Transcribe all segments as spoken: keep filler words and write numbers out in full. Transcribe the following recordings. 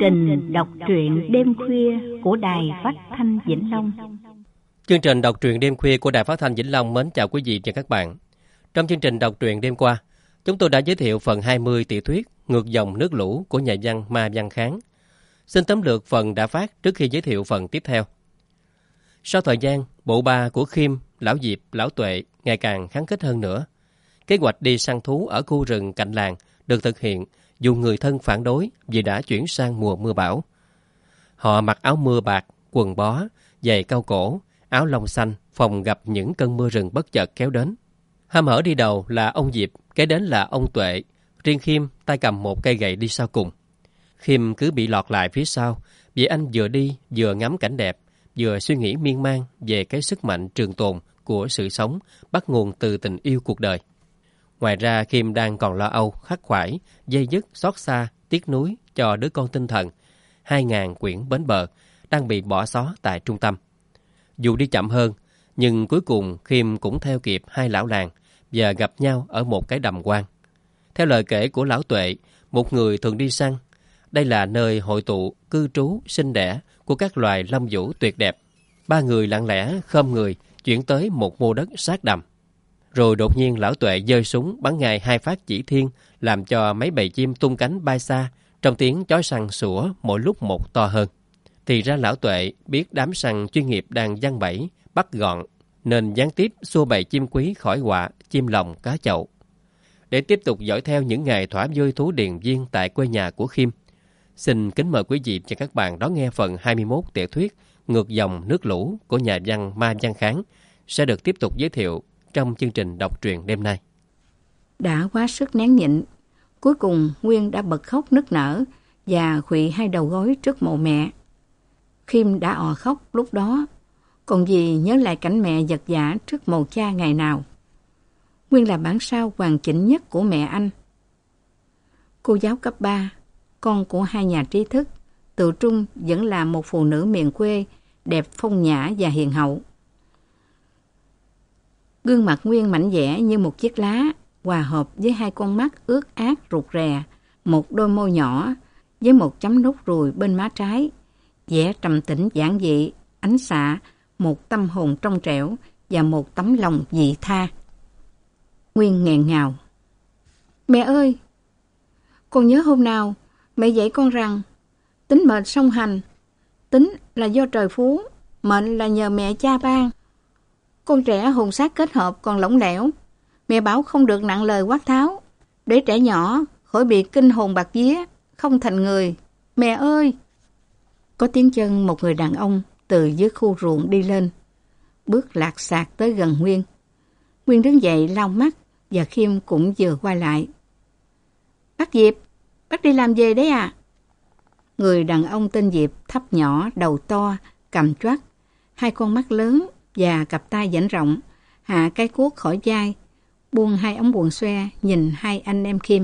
trình đọc truyện đêm khuya của Đài Phát thanh Vĩnh Long. Chương trình đọc truyện đêm khuya của Đài Phát thanh Vĩnh Long mến chào quý vị và các bạn. Trong chương trình đọc truyện đêm qua, chúng tôi đã giới thiệu phần hai mươi tiểu thuyết Ngược dòng nước lũ của nhà văn Ma Văn Kháng. Xin tóm lược phần đã phát trước khi giới thiệu phần tiếp theo. Sau thời gian, bộ ba của Khiêm, Lão Diệp, Lão Tuệ ngày càng khắng khích hơn nữa. Kế hoạch đi săn thú ở khu rừng cạnh làng được thực hiện dù người thân phản đối vì đã chuyển sang mùa mưa bão. Họ mặc áo mưa bạc, quần bó, giày cao cổ, áo lông xanh phòng gặp những cơn mưa rừng bất chợt kéo đến. Hăm hở đi đầu là ông Diệp, kế đến là ông Tuệ, riêng Khiêm tay cầm một cây gậy đi sau cùng. Khiêm cứ bị lọt lại phía sau vì anh vừa đi vừa ngắm cảnh đẹp, vừa suy nghĩ miên man về cái sức mạnh trường tồn của sự sống bắt nguồn từ tình yêu cuộc đời. Ngoài ra, Khiêm đang còn lo âu, khắc khoải, dây dứt, xót xa, tiếc nuối cho đứa con tinh thần, hai ngàn quyển bến bờ, đang bị bỏ xó tại trung tâm. Dù đi chậm hơn, nhưng cuối cùng Khiêm cũng theo kịp hai lão làng và gặp nhau ở một cái đầm quan. Theo lời kể của Lão Tuệ, một người thường đi săn, đây là nơi hội tụ, cư trú, sinh đẻ của các loài lâm vũ tuyệt đẹp. Ba người lặng lẽ khom người chuyển tới một mô đất sát đầm. Rồi đột nhiên Lão Tuệ giơ súng bắn ngay hai phát chỉ thiên, làm cho mấy bầy chim tung cánh bay xa, trong tiếng chói săn sủa mỗi lúc một to hơn. Thì ra Lão Tuệ biết đám săn chuyên nghiệp đang giăng bẫy, bắt gọn, nên gián tiếp xua bầy chim quý khỏi họa, chim lồng cá chậu. Để tiếp tục dõi theo những ngày thỏa vui thú điền viên tại quê nhà của Khiêm, xin kính mời quý vị và các bạn đón nghe phần hai mươi mốt tiểu thuyết Ngược dòng nước lũ của nhà văn Ma Văn Kháng sẽ được tiếp tục giới thiệu trong chương trình đọc truyện đêm nay. Đã quá sức nén nhịn, cuối cùng Nguyên đã bật khóc nức nở và khuỵu hai đầu gối trước mộ mẹ. Khiêm đã ò khóc lúc đó, còn dì nhớ lại cảnh mẹ vật vã trước mộ cha ngày nào. Nguyên là bản sao hoàn chỉnh nhất của mẹ anh. Cô giáo cấp ba, con của hai nhà trí thức, tự trung vẫn là một phụ nữ miền quê, đẹp phong nhã và hiền hậu. Gương mặt Nguyên mảnh dẻ như một chiếc lá, hòa hợp với hai con mắt ướt át rụt rè, một đôi môi nhỏ với một chấm nốt ruồi bên má trái, vẻ trầm tĩnh giản dị, ánh xạ, một tâm hồn trong trẻo và một tấm lòng vị tha. Nguyên nghẹn ngào. Mẹ ơi! Con nhớ hôm nào mẹ dạy con rằng tính mệnh song hành, tính là do trời phú, mệnh là nhờ mẹ cha ban. Con trẻ hồn xác kết hợp còn lỏng lẻo. Mẹ bảo không được nặng lời quát tháo, để trẻ nhỏ khỏi bị kinh hồn bạc vía, không thành người. Mẹ ơi! Có tiếng chân một người đàn ông từ dưới khu ruộng đi lên, bước lạc xạc tới gần Nguyên. Nguyên đứng dậy lau mắt và Khiêm cũng vừa quay lại. Bác Diệp, bác đi làm về đấy à? Người đàn ông tên Diệp thấp nhỏ, đầu to, cằm choắt, hai con mắt lớn và cặp tay dãnh rộng, hạ cái cuốc khỏi vai, buông hai ống quần xoe nhìn hai anh em Khiêm.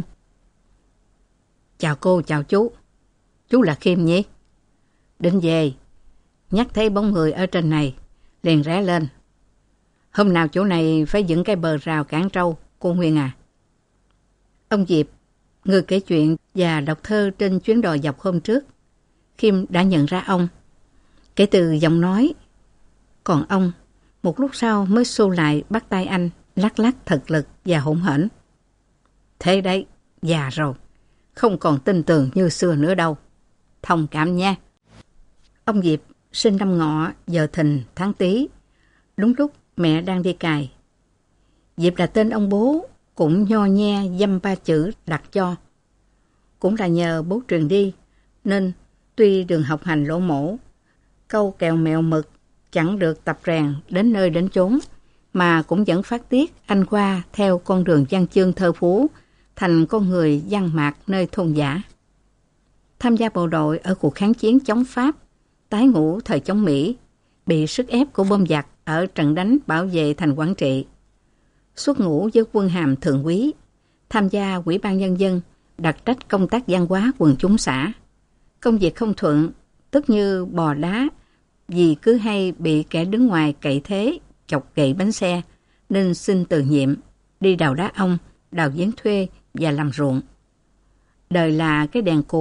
Chào cô, chào chú. Chú là Khiêm nhỉ? Định về, nhắc thấy bóng người ở trên này, liền rẽ lên. Hôm nào chỗ này phải dựng cái bờ rào cản trâu, cô Nguyên à? Ông Diệp, người kể chuyện và đọc thơ trên chuyến đò dọc hôm trước, Khiêm đã nhận ra ông. Kể từ giọng nói, còn ông, một lúc sau mới xô lại bắt tay anh, lắc lắc thật lực và hỗn hển. Thế đấy, già rồi, không còn tin tưởng như xưa nữa đâu. Thông cảm nha. Ông Diệp sinh năm Ngọ, giờ Thìn, tháng Tý, đúng lúc mẹ đang đi cày. Diệp là tên ông bố, cũng nho nhe dăm ba chữ đặt cho. Cũng là nhờ bố truyền đi, nên tuy đường học hành lỗ mổ, câu kèo mèo mực, chẳng được tập rèn đến nơi đến chốn, mà cũng vẫn phát tiết anh qua theo con đường văn chương thơ phú, thành con người văn mạc nơi thôn dã. Tham gia bộ đội ở cuộc kháng chiến chống Pháp, tái ngũ thời chống Mỹ, bị sức ép của bom giặc ở trận đánh bảo vệ thành Quảng Trị. Xuất ngũ với quân hàm thượng úy, tham gia Ủy ban Nhân dân, đặc trách công tác văn hóa quần chúng xã. Công việc không thuận, tức như bò đá, vì cứ hay bị kẻ đứng ngoài cậy thế, chọc gậy bánh xe, nên xin từ nhiệm, đi đào đá ong, đào giếng thuê và làm ruộng. Đời là cái đèn cù,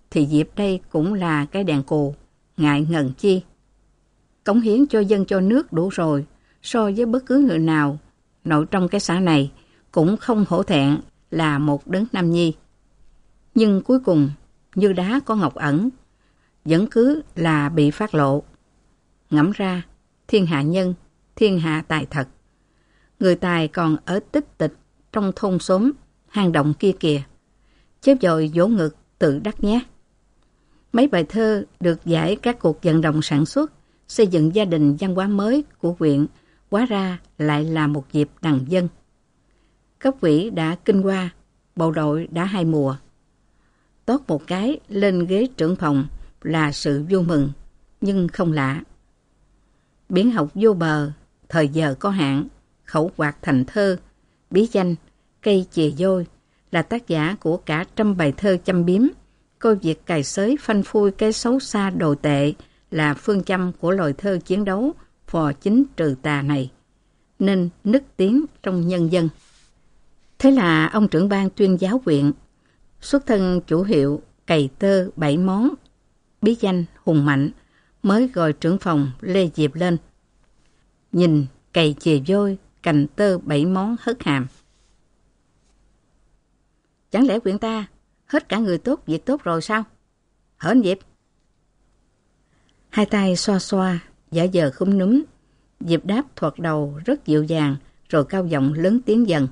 thì Diệp đây cũng là cái đèn cù, ngại ngần chi. Cống hiến cho dân cho nước đủ rồi, so với bất cứ người nào nội trong cái xã này cũng không hổ thẹn là một đấng nam nhi. Nhưng cuối cùng, như đá có ngọc ẩn, vẫn cứ là bị phát lộ. Ngẫm ra, thiên hạ nhân, thiên hạ tài thật. Người tài còn ở tích tịch trong thôn xóm, hang động kia kìa. Chớp dội vỗ ngực tự đắc nhé. Mấy bài thơ được giải các cuộc vận động sản xuất, xây dựng gia đình văn hóa mới của huyện, hóa ra lại là một dịp đằng dân. Cấp ủy đã kinh qua, bộ đội đã hai mùa. Tót một cái lên ghế trưởng phòng là sự vui mừng, nhưng không lạ. Biển học vô bờ, thời giờ có hạn, khẩu quạt thành thơ, bí danh, cây chìa vôi là tác giả của cả trăm bài thơ châm biếm, coi việc cài xới phanh phui cái xấu xa đồ tệ là phương châm của lời thơ chiến đấu phò chính trừ tà này, nên nức tiếng trong nhân dân. Thế là ông trưởng ban tuyên giáo huyện, xuất thân chủ hiệu cày tơ bảy món, bí danh hùng mạnh, mới gọi trưởng phòng Lê Diệp lên. Nhìn cày chìa vôi, cành tơ bảy món hất hàm. Chẳng lẽ huyện ta hết cả người tốt việc tốt rồi sao? Hả anh Diệp? Hai tay xoa xoa, giả vờ khúm núm. Diệp đáp thoạt đầu rất dịu dàng, rồi cao giọng lớn tiếng dần.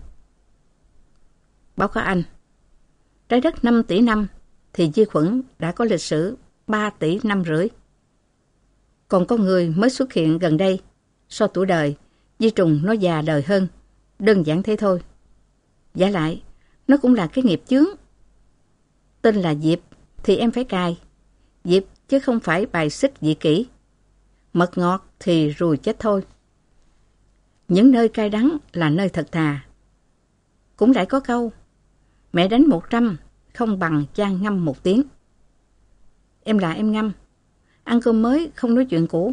Báo cáo anh, trái đất năm tỷ năm thì vi khuẩn đã có lịch sử ba tỷ năm rưỡi. Còn con người mới xuất hiện gần đây, so tuổi đời, vi trùng nó già đời hơn, đơn giản thế thôi. Giả lại, nó cũng là cái nghiệp chướng. Tên là Diệp thì em phải cài Diệp chứ không phải bài xích dị kỷ. Mật ngọt thì ruồi chết thôi. Những nơi cay đắng là nơi thật thà. Cũng lại có câu, mẹ đánh một trăm không bằng cha ngâm một tiếng. Em là em ngâm, ăn cơm mới không nói chuyện cũ.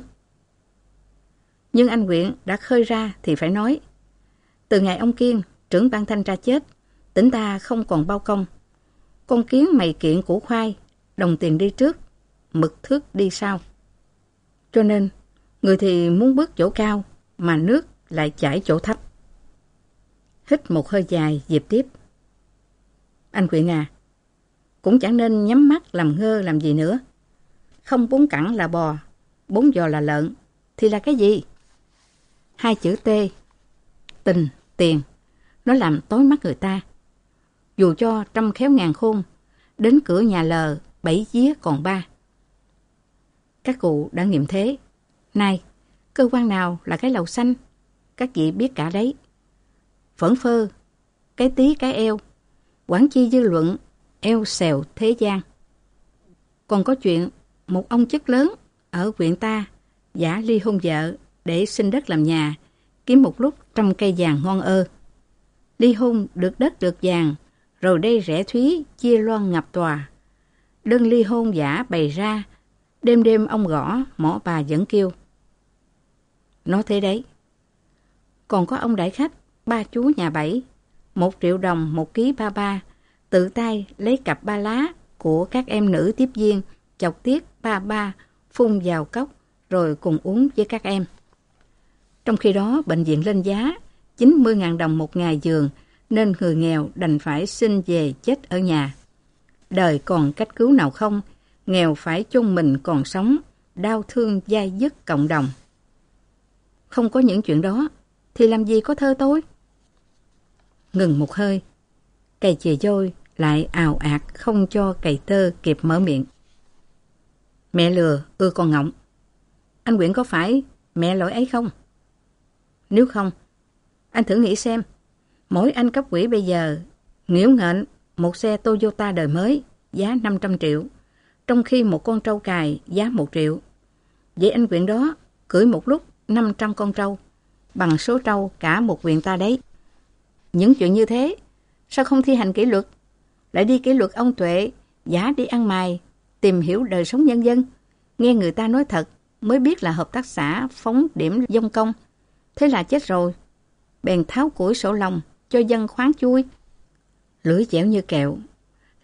Nhưng anh huyện đã khơi ra thì phải nói. Từ ngày ông Kiên, trưởng ban thanh tra chết, tỉnh ta không còn bao công. Con kiến mày kiện củ khoai, đồng tiền đi trước, mực thước đi sau. Cho nên, người thì muốn bước chỗ cao, mà nước lại chảy chỗ thấp. Hít một hơi dài, Diệp tiếp. Anh huyện à, cũng chẳng nên nhắm mắt làm ngơ làm gì nữa. Không bốn cẳng là bò, bốn giò là lợn, thì là cái gì? Hai chữ T, tình, tiền, nó làm tối mắt người ta. Dù cho trăm khéo ngàn khôn, đến cửa nhà lờ, bảy vía còn ba. Các cụ đã nghiệm thế. Này, cơ quan nào là cái lầu xanh? Các vị biết cả đấy. Phẫn phơ, cái tí cái eo, quản chi dư luận, eo xèo thế gian. Còn có chuyện, một ông chức lớn ở huyện ta giả ly hôn vợ để xin đất làm nhà, kiếm một lúc trăm cây vàng ngon ơ. Ly hôn được đất được vàng, rồi đây rẻ thúy chia loan ngập tòa. Đơn ly hôn giả bày ra, đêm đêm ông gõ, mỏ bà vẫn kêu. Nói thế đấy. Còn có ông đại khách, ba chú nhà bảy, một triệu đồng một ký ba ba, tự tay lấy cặp ba lá của các em nữ tiếp viên, chọc tiết ba ba, phun vào cốc, rồi cùng uống với các em. Trong khi đó, bệnh viện lên giá chín mươi nghìn đồng một ngày giường, nên người nghèo đành phải xin về chết ở nhà. Đời còn cách cứu nào không, nghèo phải chôn mình còn sống, đau thương dai dứt cộng đồng. Không có những chuyện đó, thì làm gì có thơ tôi? Ngừng một hơi, cày chìa vôi lại ào ạt không cho cày tơ kịp mở miệng. Mẹ lừa ưa con ngỗng. Anh Quyện có phải mẹ lỗi ấy không? Nếu không, anh thử nghĩ xem, mỗi anh cấp quỹ bây giờ nghỉu nghện một xe Toyota đời mới giá năm trăm triệu, trong khi một con trâu cài giá một triệu. Vậy anh Quyện đó cưỡi một lúc năm trăm con trâu, bằng số trâu cả một huyện ta đấy. Những chuyện như thế, sao không thi hành kỷ luật? Lại đi kỷ luật ông Tuệ, giả đi ăn mày, tìm hiểu đời sống nhân dân. Nghe người ta nói thật, mới biết là hợp tác xã phóng điểm dông công. Thế là chết rồi. Bèn tháo củi sổ lòng, cho dân khoáng chui. Lưỡi dẻo như kẹo,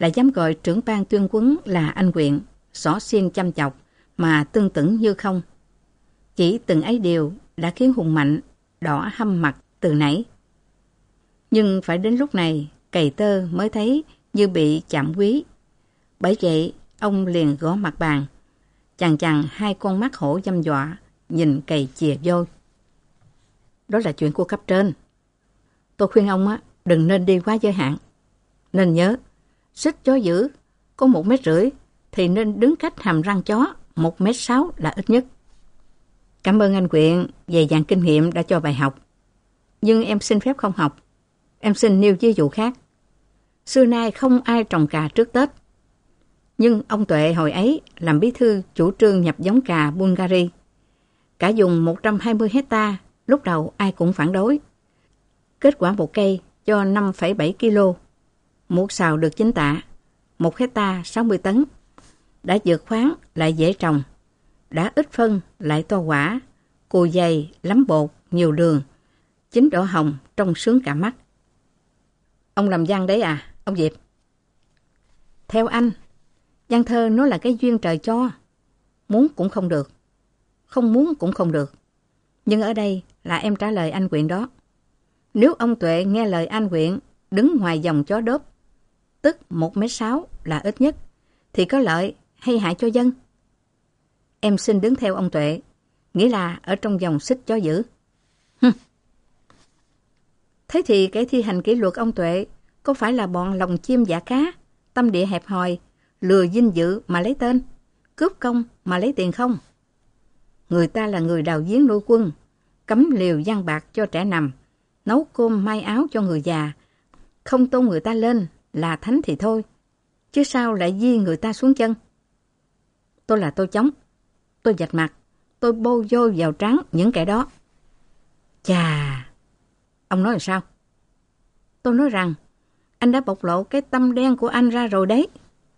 lại dám gọi trưởng ban tuyên huấn là anh Quyện, xỏ xiên chăm chọc mà tương tưởng như không. Chỉ từng ấy điều đã khiến Hùng Mạnh đỏ hăm mặt từ nãy. Nhưng phải đến lúc này, cày tơ mới thấy như bị chạm quý. Bởi vậy, ông liền gõ mặt bàn, chằn chằn hai con mắt hổ dăm dọa, nhìn cày chìa vôi. Đó là chuyện của cấp trên. Tôi khuyên ông á, đừng nên đi quá giới hạn. Nên nhớ, xích chó dữ, có một mét rưỡi, thì nên đứng cách hàm răng chó, một mét sáu là ít nhất. Cảm ơn anh Quyện, về dạng kinh nghiệm đã cho bài học. Nhưng em xin phép không học. Em xin nêu ví dụ khác. Xưa nay không ai trồng cà trước Tết. Nhưng ông Tuệ hồi ấy làm bí thư chủ trương nhập giống cà Bulgari. Cả dùng một trăm hai mươi hecta, lúc đầu ai cũng phản đối. Kết quả một cây cho năm phẩy bảy ki lô. Một sào được chín tạ, một hecta sáu mươi tấn. Đã vượt khoáng lại dễ trồng. Đã ít phân lại to quả, cùi dày, lắm bột, nhiều đường. Chín đỏ hồng trông sướng cả mắt. Ông làm văn đấy à, ông Diệp? Theo anh, văn thơ nó là cái duyên trời cho. Muốn cũng không được, không muốn cũng không được. Nhưng ở đây là em trả lời anh Quyện đó. Nếu ông Tuệ nghe lời anh Quyện đứng ngoài dòng chó đốp, tức một mét sáu là ít nhất, thì có lợi hay hại cho dân? Em xin đứng theo ông Tuệ, nghĩa là ở trong dòng xích chó dữ. Hừm. Thế thì cái thi hành kỷ luật ông Tuệ có phải là bọn lòng chim dạ cá, tâm địa hẹp hòi, lừa dinh dự mà lấy tên, cướp công mà lấy tiền không? Người ta là người đào giếng nuôi quân, cấm liều giăng bạc cho trẻ nằm, nấu cơm may áo cho người già, không tôn người ta lên là thánh thì thôi, chứ sao lại di người ta xuống chân? Tôi là tôi chống, tôi vạch mặt, tôi bôi vôi vào trán những kẻ đó. Chà, ông nói là sao? Tôi nói rằng, anh đã bộc lộ cái tâm đen của anh ra rồi đấy.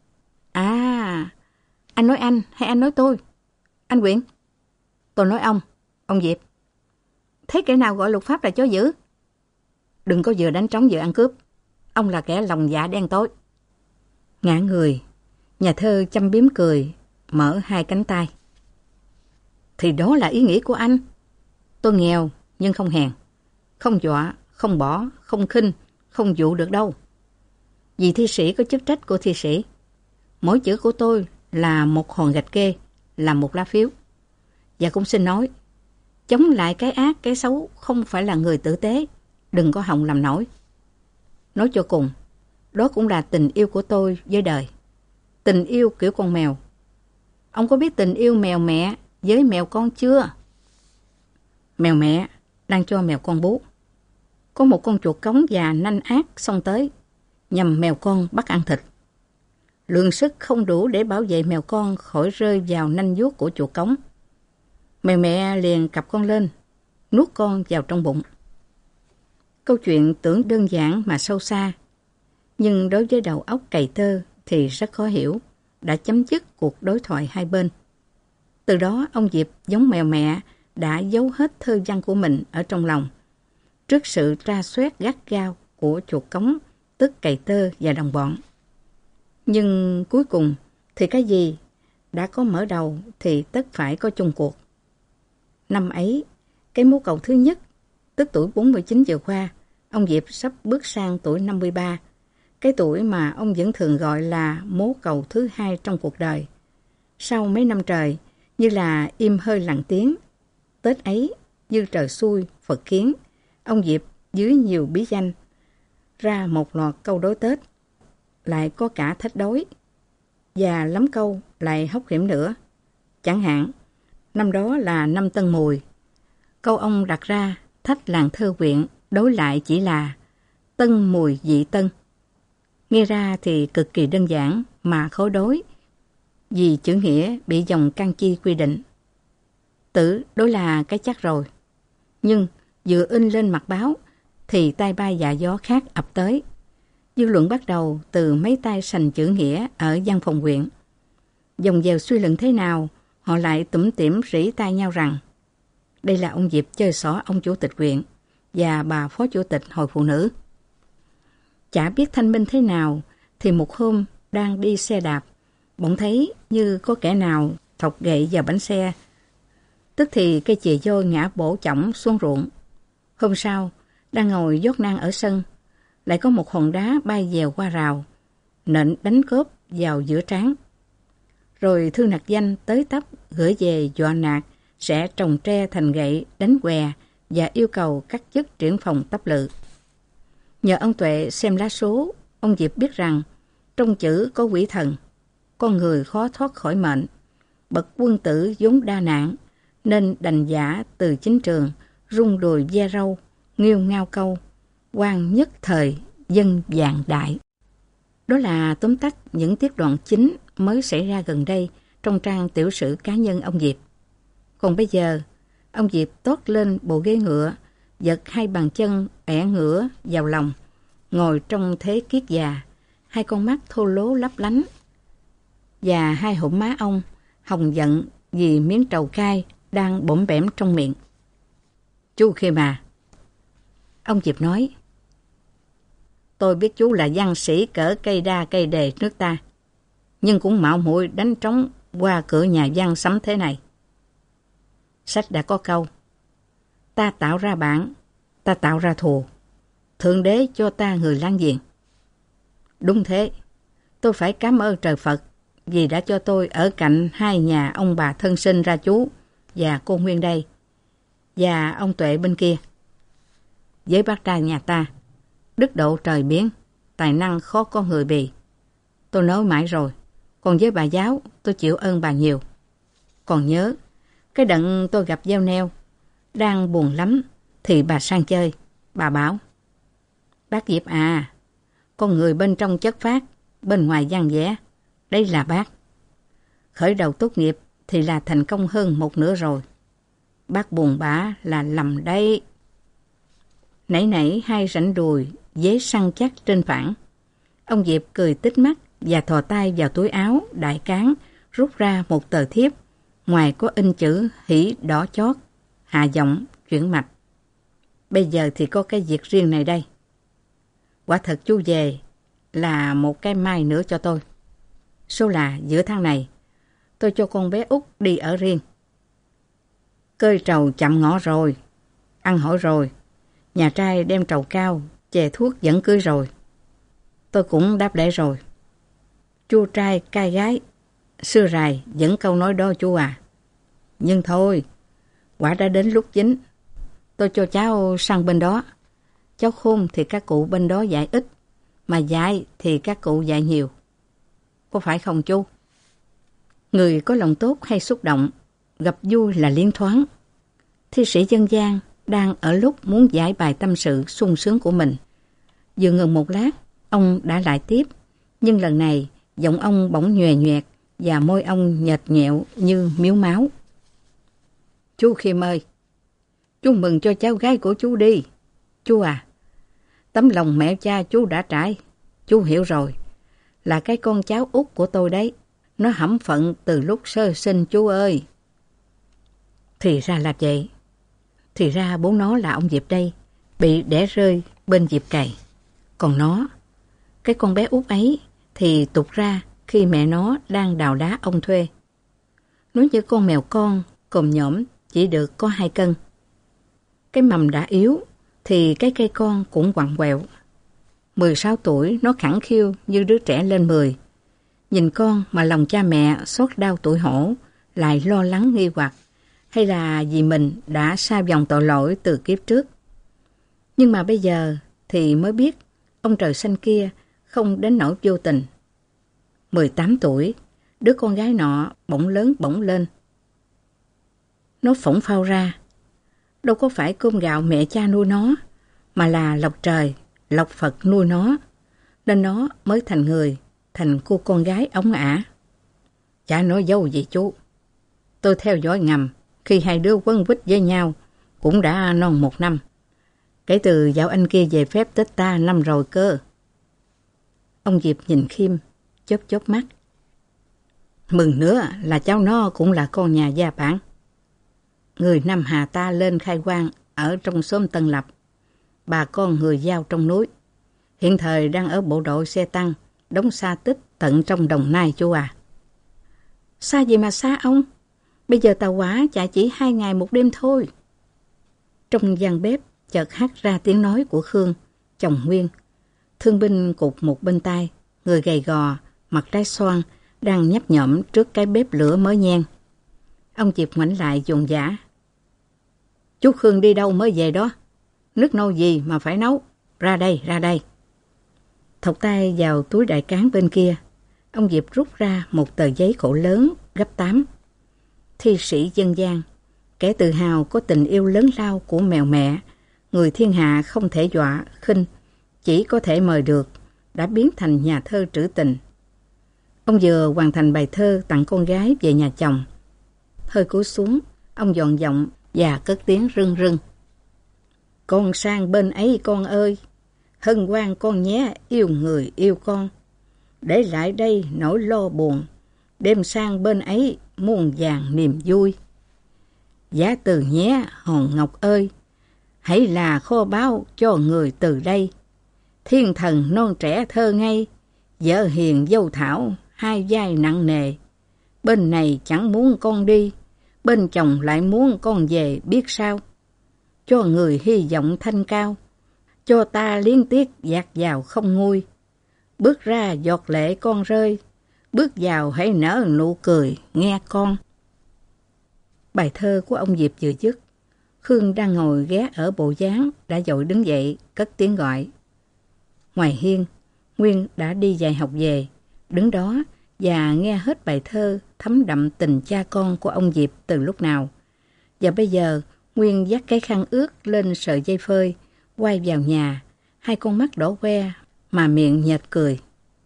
À, anh nói anh hay anh nói tôi? Anh Quyện? Tôi nói ông, ông Diệp. Thế kẻ nào gọi luật pháp là chó dữ? Đừng có vừa đánh trống vừa ăn cướp. Ông là kẻ lòng dạ đen tối. Ngã người, nhà thơ châm biếm cười, mở hai cánh tay. Thì đó là ý nghĩa của anh. Tôi nghèo nhưng không hèn, không dọa, không bỏ, không khinh, không dụ được đâu. Vì thi sĩ có chức trách của thi sĩ. Mỗi chữ của tôi là một hòn gạch kê, là một lá phiếu. Và cũng xin nói, chống lại cái ác, cái xấu không phải là người tử tế, đừng có hòng làm nổi. Nói cho cùng, đó cũng là tình yêu của tôi với đời. Tình yêu kiểu con mèo. Ông có biết tình yêu mèo mẹ với mèo con chưa? Mèo mẹ đang cho mèo con bú. Có một con chuột cống già nanh ác xông tới, nhằm mèo con bắt ăn thịt. Lượng sức không đủ để bảo vệ mèo con khỏi rơi vào nanh vuốt của chuột cống. Mèo mẹ liền cặp con lên, nuốt con vào trong bụng. Câu chuyện tưởng đơn giản mà sâu xa, nhưng đối với đầu óc cày tơ thì rất khó hiểu, đã chấm dứt cuộc đối thoại hai bên. Từ đó ông Diệp giống mèo mẹ đã giấu hết thơ văn của mình ở trong lòng, trước sự tra soát gắt gao của chuột cống, tức cày tơ và đồng bọn. Nhưng cuối cùng thì cái gì đã có mở đầu thì tất phải có chung cuộc. Năm ấy, cái mố cầu thứ nhất, tức tuổi bốn mươi chín vừa qua, ông Diệp sắp bước sang tuổi năm mươi ba, cái tuổi mà ông vẫn thường gọi là mố cầu thứ hai trong cuộc đời. Sau mấy năm trời, như là im hơi lặng tiếng, Tết ấy, như trời xui, Phật khiến, ông Diệp dưới nhiều bí danh, ra một loạt câu đối Tết, lại có cả thách đối, và lắm câu lại hóc hiểm nữa. Chẳng hạn, năm đó là năm Tân Mùi, câu ông đặt ra thách làng thơ huyện đối lại chỉ là Tân Mùi dị Tân. Nghe ra thì cực kỳ đơn giản mà khó đối, vì chữ nghĩa bị dòng can chi quy định. Tử đối là cái chắc rồi, nhưng vừa in lên mặt báo thì tai bay dạ gió khác ập tới. Dư luận bắt đầu từ mấy tay sành chữ nghĩa ở văn phòng huyện. Dòng dèo suy luận thế nào, họ lại tủm tỉm rỉ tai nhau rằng đây là ông Diệp chơi xỏ ông chủ tịch huyện và bà phó chủ tịch hội phụ nữ. Chả biết thanh minh thế nào thì một hôm đang đi xe đạp, bỗng thấy như có kẻ nào thọc gậy vào bánh xe. Tức thì cây chì vôi ngã bổ chỏng xuống ruộng. Hôm sau, đang ngồi dốt nang ở sân, lại có một hòn đá bay dèo qua rào, nện đánh cốp vào giữa trán. Rồi Thư Nặc Danh tới tấp gửi về dọa nạt sẽ trồng tre thành gậy đánh què và yêu cầu cắt dứt triển phòng tấp lự. Nhờ ông Tuệ xem lá số, ông Diệp biết rằng trong chữ có quỷ thần, con người khó thoát khỏi mệnh. Bậc quân tử vốn đa nạn, nên đành giả từ chính trường, rung đùi ve râu, nghiêu ngao câu, quan nhất thời, dân vạn đại. Đó là tóm tắt những tiết đoạn chính mới xảy ra gần đây trong trang tiểu sử cá nhân ông Diệp. Còn bây giờ, ông Diệp toát lên bộ ghế ngựa, giật hai bàn chân ẻ ngửa vào lòng, ngồi trong thế kiết già, hai con mắt thô lố lấp lánh, và hai hõm má ông hồng giận vì miếng trầu cay đang bõm bẻm trong miệng. Chú Khiêm à, ông Diệp nói, tôi biết chú là văn sĩ cỡ cây đa cây đề nước ta, nhưng cũng mạo muội đánh trống qua cửa nhà văn sấm thế này. Sách đã có câu, ta tạo ra bạn, ta tạo ra thù, Thượng Đế cho ta người láng giềng. Đúng thế, tôi phải cảm ơn trời Phật vì đã cho tôi ở cạnh hai nhà ông bà thân sinh ra chú và cô Nguyên đây, và ông Tuệ bên kia. Với bác trai nhà ta, đức độ trời biến, tài năng khó có người bì. Tôi nói mãi rồi, còn với bà giáo tôi chịu ơn bà nhiều. Còn nhớ, cái đợt tôi gặp gieo neo, đang buồn lắm thì bà sang chơi, bà bảo, bác Diệp à, con người bên trong chất phác, bên ngoài văn vẻ, đây là bác. Khởi đầu tốt nghiệp thì là thành công hơn một nửa rồi. Bác buồn bã là lầm đây. Nãy nãy hai rảnh đùi, dế săn chắc trên phản. Ông Diệp cười tít mắt và thò tay vào túi áo đại cán, rút ra một tờ thiếp, ngoài có in chữ hỉ đỏ chót, hạ giọng chuyển mạch. Bây giờ thì có cái việc riêng này đây. Quả thật chú về là một cái mai nữa cho tôi. Số là giữa tháng này, tôi cho con bé Út đi ở riêng. Cơi trầu chậm ngõ rồi, ăn hỏi rồi, nhà trai đem trầu cao, chè thuốc dẫn cưới rồi. Tôi cũng đáp lễ rồi. Chú trai cai gái, xưa rài vẫn câu nói đó chú à. Nhưng thôi, quả đã đến lúc chính. Tôi cho cháu sang bên đó. Cháu khôn thì các cụ bên đó dạy ít, mà dạy thì các cụ dạy nhiều. Có phải không chú? Người có lòng tốt hay xúc động, gặp vui là liến thoáng. Thi sĩ dân gian đang ở lúc muốn giải bài tâm sự sung sướng của mình. Vừa ngừng một lát, ông đã lại tiếp, nhưng lần này giọng ông bỗng nhòe nhoẹt và môi ông nhợt nhẹo như miếu máu. Chú Khiêm ơi, chú mừng cho cháu gái của chú đi. Chú à, tấm lòng mẹ cha chú đã trải, chú hiểu rồi, là cái con cháu út của tôi đấy. Nó hẩm phận từ lúc sơ sinh chú ơi. Thì ra là vậy. Thì ra bố nó là ông Diệp đây, bị đẻ rơi bên Diệp cày. Còn nó, cái con bé út ấy, thì tụt ra khi mẹ nó đang đào đá ông thuê. Nó như con mèo con, còm nhổm chỉ được có hai cân. Cái mầm đã yếu, thì cái cây con cũng quằn quẹo. mười sáu tuổi nó khẳng khiu như đứa trẻ lên mười. Nhìn con mà lòng cha mẹ xót đau tủi hổ, lại lo lắng nghi hoặc, hay là vì mình đã sa vòng tội lỗi từ kiếp trước. Nhưng mà bây giờ thì mới biết ông trời xanh kia không đến nỗi vô tình. mười tám tuổi, đứa con gái nọ bỗng lớn bỗng lên. Nó phỏng phao ra. Đâu có phải cơm gạo mẹ cha nuôi nó, mà là lộc trời, lộc Phật nuôi nó. Nên nó mới thành người, thành cô con gái ống ả. Chả nói dâu gì chú. Tôi theo dõi ngầm khi hai đứa quấn quýt với nhau cũng đã non một năm. Kể từ dạo anh kia về phép Tết ta năm rồi cơ. Ông Diệp nhìn Khiêm, chớp chớp mắt. Mừng nữa là cháu nó cũng là con nhà gia bản. Người Nam Hà ta lên khai quang ở trong xóm Tân Lập. Bà con người Dao trong núi. Hiện thời đang ở bộ đội xe tăng đống sa tích tận trong Đồng Nai chú à. Xa gì mà xa ông? Bây giờ tàu hỏa chạy chỉ hai ngày một đêm thôi. Trong gian bếp chợt hắt ra tiếng nói của Khương, chồng Nguyên. Thương binh cụt một bên tai, người gầy gò, mặt trái xoan, đang nhấp nhổm trước cái bếp lửa mới nhen. Ông Diệp ngoảnh lại dồn dã. Chú Khương đi đâu mới về đó? Nước nấu gì mà phải nấu? Ra đây, ra đây. Thọc tay vào túi đại cán bên kia, ông Diệp rút ra một tờ giấy khổ lớn gấp tám. Thi sĩ dân gian, kẻ tự hào có tình yêu lớn lao của mèo mẹ, người thiên hạ không thể dọa, khinh, chỉ có thể mời được, đã biến thành nhà thơ trữ tình. Ông vừa hoàn thành bài thơ tặng con gái về nhà chồng. Hơi cúi xuống, ông dọn giọng và cất tiếng rưng rưng. Con sang bên ấy con ơi, hân hoan con nhé, yêu người yêu con. Để lại đây nỗi lo buồn, đêm sang bên ấy muôn vàn niềm vui. Giá từ nhé hòn ngọc ơi, hãy là kho báu cho người từ đây. Thiên thần non trẻ thơ ngây, vợ hiền dâu thảo, hai vai nặng nề. Bên này chẳng muốn con đi, bên chồng lại muốn con về biết sao. Cho người hy vọng thanh cao, cho ta liếng tiếc dạt vào không nguôi. Bước ra giọt lệ con rơi, bước vào hãy nở nụ cười nghe con. Bài thơ của ông Diệp vừa dứt, Khương đang ngồi ghé ở bộ dáng đã vội đứng dậy cất tiếng gọi. Ngoài hiên, Nguyên đã đi dạy học về, đứng đó và nghe hết bài thơ thấm đậm tình cha con của ông Diệp từ lúc nào. Và bây giờ Nguyên dắt cái khăn ướt lên sợi dây phơi, quay vào nhà, hai con mắt đỏ que mà miệng nhếch cười.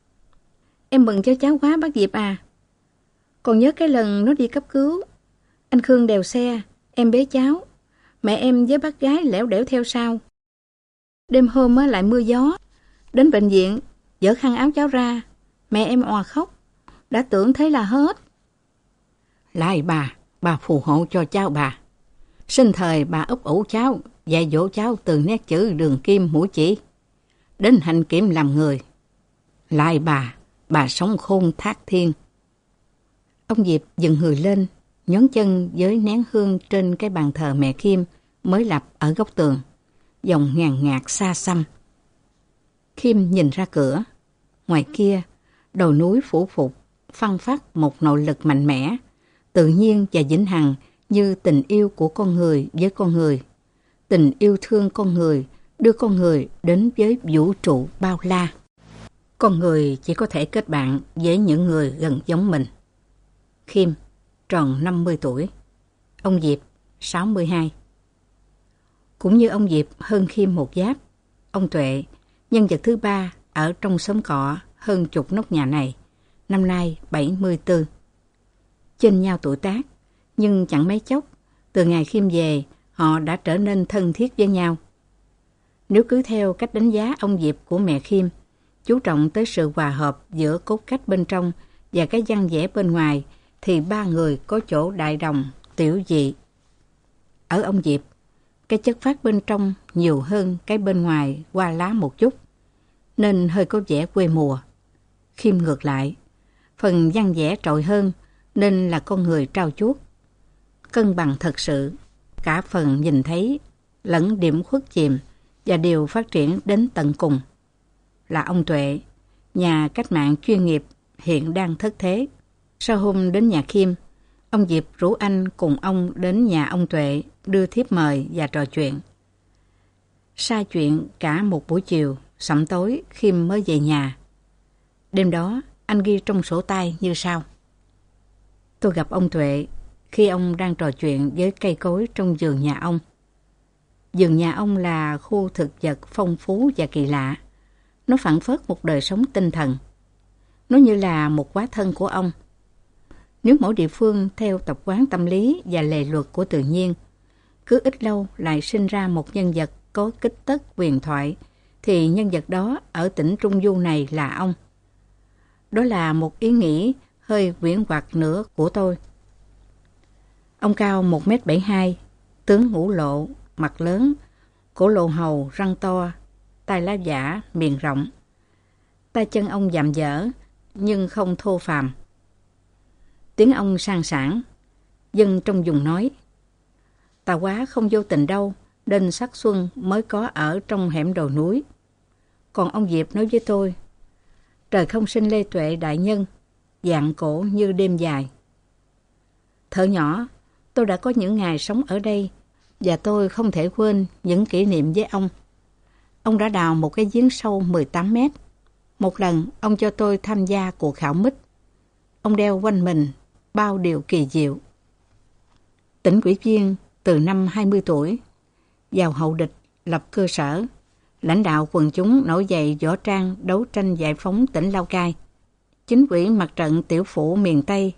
Em mừng cho cháu quá bác Diệp à. Còn nhớ cái lần nó đi cấp cứu, anh Khương đèo xe, em bế cháu, mẹ em với bác gái lẻo đẻo theo sau. Đêm hôm mới lại mưa gió, đến bệnh viện, dỡ khăn áo cháu ra, mẹ em òa khóc, đã tưởng thế là hết. Lại bà, bà phù hộ cho cháu bà. Sinh thời bà ấp ủ cháu, dạy dỗ cháu từ nét chữ đường kim mũi chỉ, đến hành kiểm làm người. Lại bà, bà sống khôn thác thiên. Ông Diệp dừng người lên, nhón chân với nén hương trên cái bàn thờ mẹ Kim mới lập ở góc tường, dòng ngàn ngạt xa xăm. Kim nhìn ra cửa, ngoài kia, đồi núi phủ phục, phăng phắc một nội lực mạnh mẽ, tự nhiên và vĩnh hằng như tình yêu của con người với con người. Tình yêu thương con người đưa con người đến với vũ trụ bao la. Con người chỉ có thể kết bạn với những người gần giống mình. Kim tròn năm mươi tuổi, ông Diệp sáu mươi hai. Cũng như ông Diệp hơn Kim một giáp, ông Tuệ, nhân vật thứ ba ở trong xóm cọ hơn chục nóc nhà này, năm nay bảy mươi tư. Chênh nhau tuổi tác, nhưng chẳng mấy chốc, từ ngày Kim về, họ đã trở nên thân thiết với nhau. Nếu cứ theo cách đánh giá ông Diệp của mẹ Kim, chú trọng tới sự hòa hợp giữa cốt cách bên trong và cái văn vẻ bên ngoài, thì ba người có chỗ đại đồng, tiểu dị. Ở ông Diệp, cái chất phát bên trong nhiều hơn cái bên ngoài qua lá một chút, nên hơi có vẻ quê mùa. Kim ngược lại, phần văn vẻ trội hơn, nên là con người trau chuốt, cân bằng thật sự, cả phần nhìn thấy, lẫn điểm khuất chìm, và điều phát triển đến tận cùng. Là ông Tuệ, nhà cách mạng chuyên nghiệp hiện đang thất thế. Sau hôm đến nhà Kim, ông Diệp rủ anh cùng ông đến nhà ông Tuệ đưa thiếp mời và trò chuyện. Sai chuyện cả một buổi chiều, sẩm tối Kim mới về nhà. Đêm đó, anh ghi trong sổ tay như sau. Tôi gặp ông Tuệ khi ông đang trò chuyện với cây cối trong vườn nhà ông. Vườn nhà ông là khu thực vật phong phú và kỳ lạ. Nó phảng phất một đời sống tinh thần. Nó như là một quá thân của ông. Nếu mỗi địa phương theo tập quán tâm lý và lề luật của tự nhiên, cứ ít lâu lại sinh ra một nhân vật có kích tất huyền thoại, thì nhân vật đó ở tỉnh Trung Du này là ông. Đó là một ý nghĩ hơi quyển hoặc nữa của tôi. Ông cao một mét bảy mươi hai, tướng ngũ lộ, mặt lớn, cổ lộ hầu, răng to, tai lá giả, miệng rộng. Tay chân ông dạm dở, nhưng không thô phàm. Tiếng ông sang sảng. Dân trong vùng nói: "Ta quá không vô tình đâu, nên sắc xuân mới có ở trong hẻm đồi núi." Còn ông Diệp nói với tôi: "Trời không sinh Lê Tuệ đại nhân, dạng cổ như đêm dài." Thở nhỏ, tôi đã có những ngày sống ở đây, và tôi không thể quên những kỷ niệm với ông. Ông đã đào một cái giếng sâu mười tám mét. Một lần, ông cho tôi tham gia cuộc khảo mít. Ông đeo quanh mình bao điều kỳ diệu. Tỉnh ủy viên từ năm hai mươi tuổi, vào hậu địch lập cơ sở, lãnh đạo quần chúng nổi dậy võ trang đấu tranh giải phóng tỉnh Lào Cai, chính ủy mặt trận tiểu phủ miền Tây.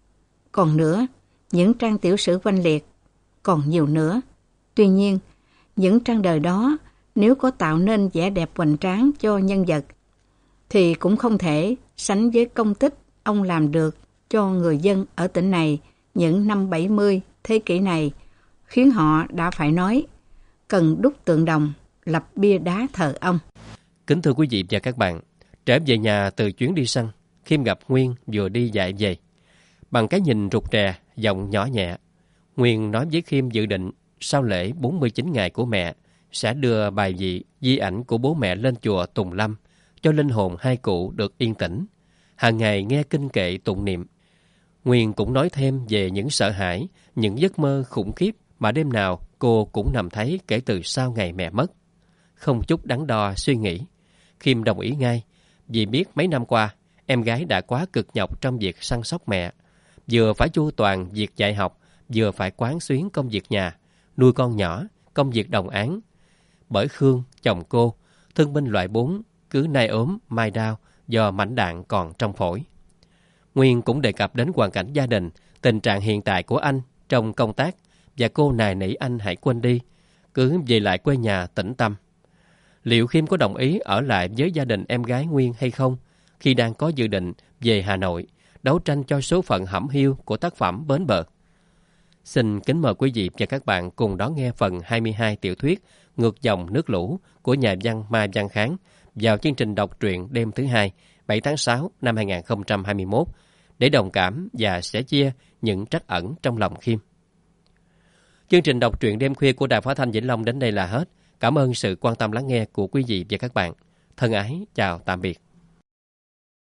Còn nữa, những trang tiểu sử oanh liệt, còn nhiều nữa. Tuy nhiên, những trang đời đó nếu có tạo nên vẻ đẹp hoành tráng cho nhân vật, thì cũng không thể sánh với công tích ông làm được cho người dân ở tỉnh này những năm bảy mươi thế kỷ này, khiến họ đã phải nói cần đúc tượng đồng, lập bia đá thờ ông. Kính thưa quý vị và các bạn, trở về nhà từ chuyến đi săn, Khiêm gặp Nguyên vừa đi dạy về. Bằng cái nhìn rụt rè, giọng nhỏ nhẹ, Nguyên nói với Khiêm dự định sau lễ bốn mươi chín ngày của mẹ sẽ đưa bài vị di ảnh của bố mẹ lên chùa Tùng Lâm cho linh hồn hai cụ được yên tĩnh, hàng ngày nghe kinh kệ tụng niệm. Nguyên cũng nói thêm về những sợ hãi, những giấc mơ khủng khiếp mà đêm nào cô cũng nằm thấy kể từ sau ngày mẹ mất. Không chút đắn đo suy nghĩ, Khiêm đồng ý ngay, vì biết mấy năm qua em gái đã quá cực nhọc trong việc săn sóc mẹ, vừa phải chu toàn việc dạy học, vừa phải quán xuyến công việc nhà, nuôi con nhỏ, công việc đồng áng. Bởi Khương, chồng cô, thương binh loại bốn, cứ nay ốm, mai đau do mảnh đạn còn trong phổi. Nguyên cũng đề cập đến hoàn cảnh gia đình, tình trạng hiện tại của anh trong công tác, và cô nài nỉ anh hãy quên đi, cứ về lại quê nhà tĩnh tâm. Liệu Khiêm có đồng ý ở lại với gia đình em gái Nguyên hay không, khi đang có dự định về Hà Nội, đấu tranh cho số phận hẩm hiu của tác phẩm Bến Bờ? Xin kính mời quý vị và các bạn cùng đón nghe phần hai mươi hai tiểu thuyết Ngược dòng nước lũ của nhà văn Mai Văn Kháng vào chương trình đọc truyện đêm thứ hai, bảy tháng sáu năm hai nghìn không trăm hai mươi mốt, để đồng cảm và sẻ chia những trắc ẩn trong lòng Khiêm. Chương trình đọc truyện đêm khuya của Đài Phát thanh Vĩnh Long đến đây là hết. Cảm ơn sự quan tâm lắng nghe của quý vị và các bạn. Thân ái, chào tạm biệt.